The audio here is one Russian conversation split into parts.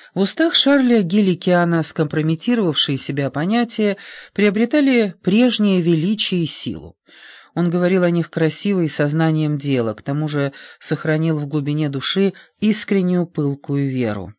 В устах Шарля Гилликиана скомпрометировавшие себя понятия приобретали прежнее величие и силу. Он говорил о них красиво и сознанием дела, к тому же сохранил в глубине души искреннюю пылкую веру.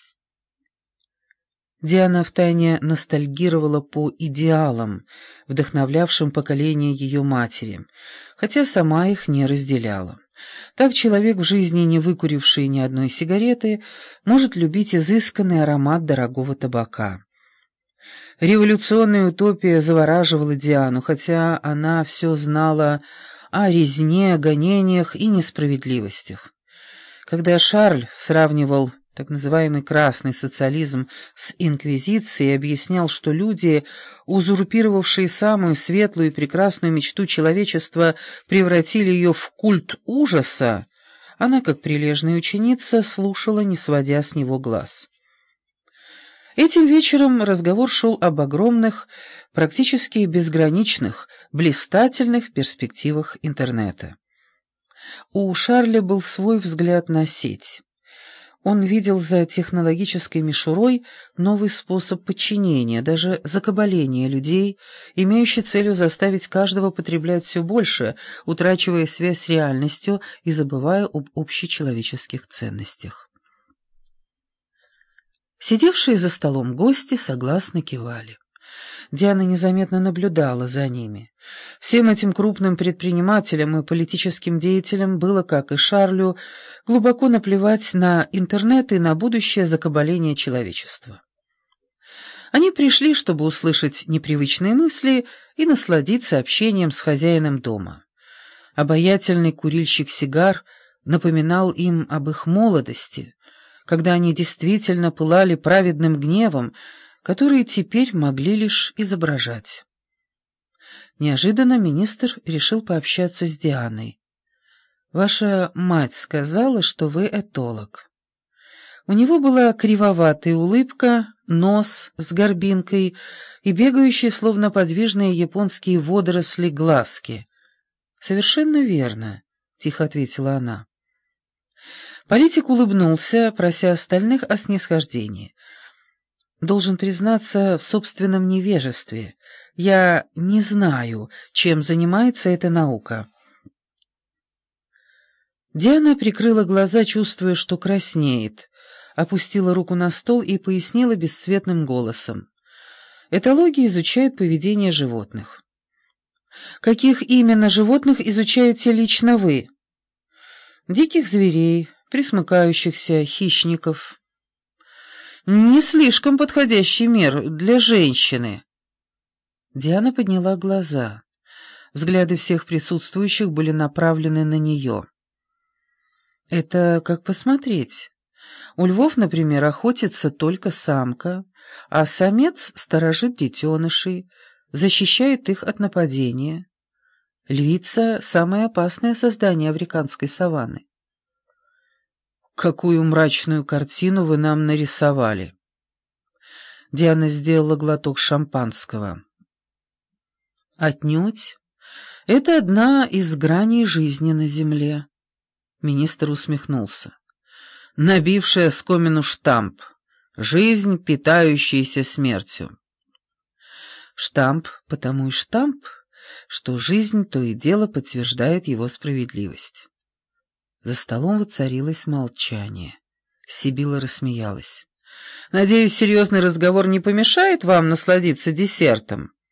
Диана втайне ностальгировала по идеалам, вдохновлявшим поколение ее матери, хотя сама их не разделяла. Так человек, в жизни не выкуривший ни одной сигареты, может любить изысканный аромат дорогого табака. Революционная утопия завораживала Диану, хотя она все знала о резне, гонениях и несправедливостях. Когда Шарль сравнивал так называемый красный социализм с инквизицией и объяснял, что люди, узурпировавшие самую светлую и прекрасную мечту человечества, превратили ее в культ ужаса, она, как прилежная ученица, слушала, не сводя с него глаз. Этим вечером разговор шел об огромных, практически безграничных, блистательных перспективах интернета. У Шарля был свой взгляд на сеть. Он видел за технологической мишурой новый способ подчинения, даже закабаления людей, имеющий целью заставить каждого потреблять все больше, утрачивая связь с реальностью и забывая об общечеловеческих ценностях. Сидевшие за столом гости согласно кивали. Диана незаметно наблюдала за ними. Всем этим крупным предпринимателям и политическим деятелям было, как и Шарлю, глубоко наплевать на интернет и на будущее закабаление человечества. Они пришли, чтобы услышать непривычные мысли и насладиться общением с хозяином дома. Обаятельный курильщик сигар напоминал им об их молодости, когда они действительно пылали праведным гневом, которые теперь могли лишь изображать. Неожиданно министр решил пообщаться с Дианой. «Ваша мать сказала, что вы этолог». У него была кривоватая улыбка, нос с горбинкой и бегающие, словно подвижные японские водоросли, глазки. «Совершенно верно», — тихо ответила она. Политик улыбнулся, прося остальных о снисхождении. «Должен признаться в собственном невежестве. Я не знаю, чем занимается эта наука». Диана прикрыла глаза, чувствуя, что краснеет, опустила руку на стол и пояснила бесцветным голосом. «Этология изучает поведение животных». «Каких именно животных изучаете лично вы?» «Диких зверей, пресмыкающихся, хищников». «Не слишком подходящий мир для женщины». Диана подняла глаза. Взгляды всех присутствующих были направлены на нее. «Это как посмотреть. У львов, например, охотится только самка, а самец сторожит детенышей, защищает их от нападения. Львица — самое опасное создание африканской саванны». «Какую мрачную картину вы нам нарисовали!» Диана сделала глоток шампанского. «Отнюдь. Это одна из граней жизни на земле». Министр усмехнулся. «Набивший оскомину штамп. Жизнь, питающаяся смертью». Штамп потому и штамп, что жизнь то и дело подтверждает его справедливость. За столом воцарилось молчание. Сибила рассмеялась. «Надеюсь, серьезный разговор не помешает вам насладиться десертом?»